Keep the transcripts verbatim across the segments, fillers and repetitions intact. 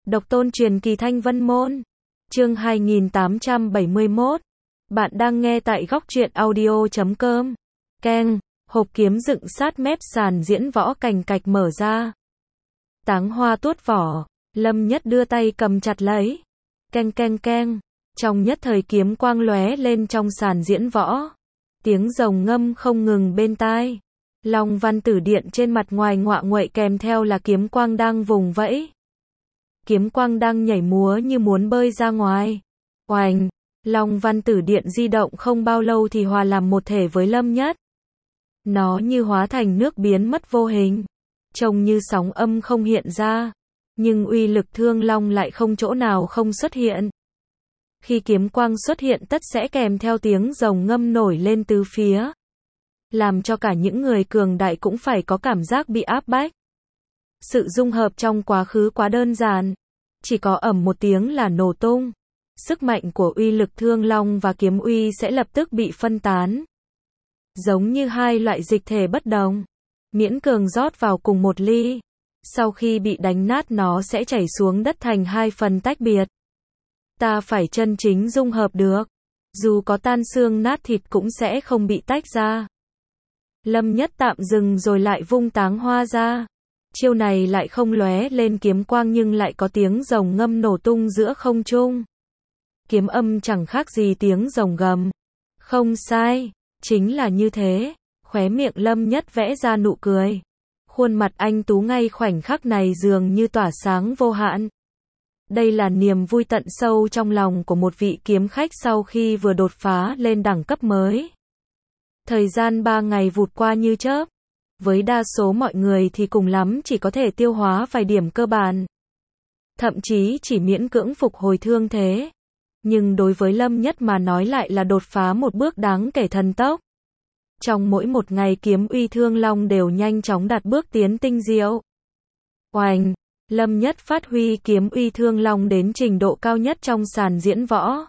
Độc tôn truyền kỳ Thanh Vân Môn. Chương hai nghìn tám trăm bảy mươi mốt. Bạn đang nghe tại góc truyện audio chấm com. Keng, hộp kiếm dựng sát mép sàn diễn võ cành cạch mở ra. Táng hoa tuốt vỏ, Lâm Nhất đưa tay cầm chặt lấy. Keng keng keng, trong nhất thời kiếm quang lóe lên trong sàn diễn võ. Tiếng rồng ngâm không ngừng bên tai. Long văn tử điện trên mặt ngoài ngọa nguậy kèm theo là kiếm quang đang vùng vẫy. Kiếm quang đang nhảy múa như muốn bơi ra ngoài. Oành, Long văn tử điện di động không bao lâu thì hòa làm một thể với Lâm Nhất. Nó như hóa thành nước biến mất vô hình. Trông như sóng âm không hiện ra. Nhưng uy lực thương long lại không chỗ nào không xuất hiện. Khi kiếm quang xuất hiện tất sẽ kèm theo tiếng rồng ngâm nổi lên tứ phía. Làm cho cả những người cường đại cũng phải có cảm giác bị áp bách. Sự dung hợp trong quá khứ quá đơn giản. Chỉ có ầm một tiếng là nổ tung. Sức mạnh của uy lực thương long và kiếm uy sẽ lập tức bị phân tán. Giống như hai loại dịch thể bất đồng. Miễn cường rót vào cùng một ly. Sau khi bị đánh nát nó sẽ chảy xuống đất thành hai phần tách biệt. Ta phải chân chính dung hợp được. Dù có tan xương nát thịt cũng sẽ không bị tách ra. Lâm Nhất tạm dừng rồi lại vung táng hoa ra. Chiêu này lại không lóe lên kiếm quang nhưng lại có tiếng rồng ngâm nổ tung giữa không trung. Kiếm âm chẳng khác gì tiếng rồng gầm. Không sai, chính là như thế. Khóe miệng Lâm Nhất vẽ ra nụ cười. Khuôn mặt anh tú ngay khoảnh khắc này dường như tỏa sáng vô hạn. Đây là niềm vui tận sâu trong lòng của một vị kiếm khách sau khi vừa đột phá lên đẳng cấp mới. Thời gian ba ngày vụt qua như chớp. Với đa số mọi người thì cùng lắm chỉ có thể tiêu hóa vài điểm cơ bản. Thậm chí chỉ miễn cưỡng phục hồi thương thế. Nhưng đối với Lâm Nhất mà nói lại là đột phá một bước đáng kể thần tốc. Trong mỗi một ngày kiếm uy thương long đều nhanh chóng đạt bước tiến tinh diệu. Oành, Lâm Nhất phát huy kiếm uy thương long đến trình độ cao nhất trong sàn diễn võ.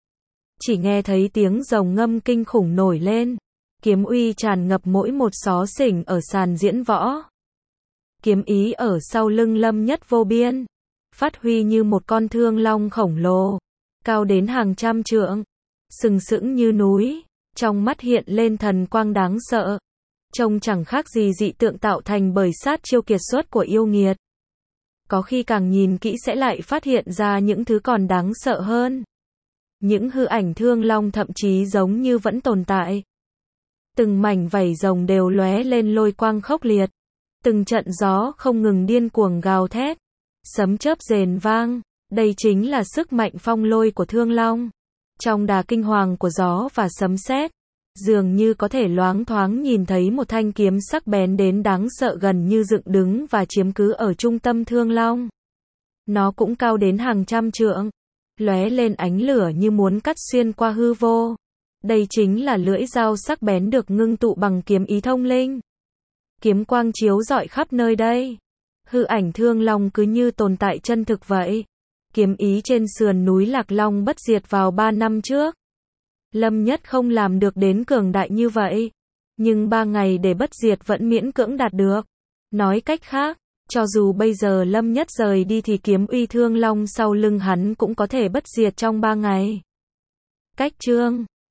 Chỉ nghe thấy tiếng rồng ngâm kinh khủng nổi lên. Kiếm uy tràn ngập mỗi một xó xỉnh ở sàn diễn võ. Kiếm ý ở sau lưng Lâm Nhất vô biên. Phát huy như một con thương long khổng lồ. Cao đến hàng trăm trượng. Sừng sững như núi. Trong mắt hiện lên thần quang đáng sợ. Trông chẳng khác gì dị tượng tạo thành bởi sát chiêu kiệt xuất của yêu nghiệt. Có khi càng nhìn kỹ sẽ lại phát hiện ra những thứ còn đáng sợ hơn. Những hư ảnh thương long thậm chí giống như vẫn tồn tại. Từng mảnh vảy rồng đều lóe lên lôi quang khốc liệt. Từng trận gió không ngừng điên cuồng gào thét. Sấm chớp rền vang. Đây chính là sức mạnh phong lôi của thương long. Trong đà kinh hoàng của gió và sấm sét, dường như có thể loáng thoáng nhìn thấy một thanh kiếm sắc bén đến đáng sợ gần như dựng đứng và chiếm cứ ở trung tâm thương long. Nó cũng cao đến hàng trăm trượng, lóe lên ánh lửa như muốn cắt xuyên qua hư vô. Đây chính là lưỡi dao sắc bén được ngưng tụ bằng kiếm ý thông linh. Kiếm quang chiếu rọi khắp nơi đây. Hư ảnh thương long cứ như tồn tại chân thực vậy. Kiếm ý trên sườn núi Lạc Long bất diệt vào ba năm trước. Lâm Nhất không làm được đến cường đại như vậy. Nhưng ba ngày để bất diệt vẫn miễn cưỡng đạt được. Nói cách khác, cho dù bây giờ Lâm Nhất rời đi thì kiếm uy thương long sau lưng hắn cũng có thể bất diệt trong ba ngày. Cách chương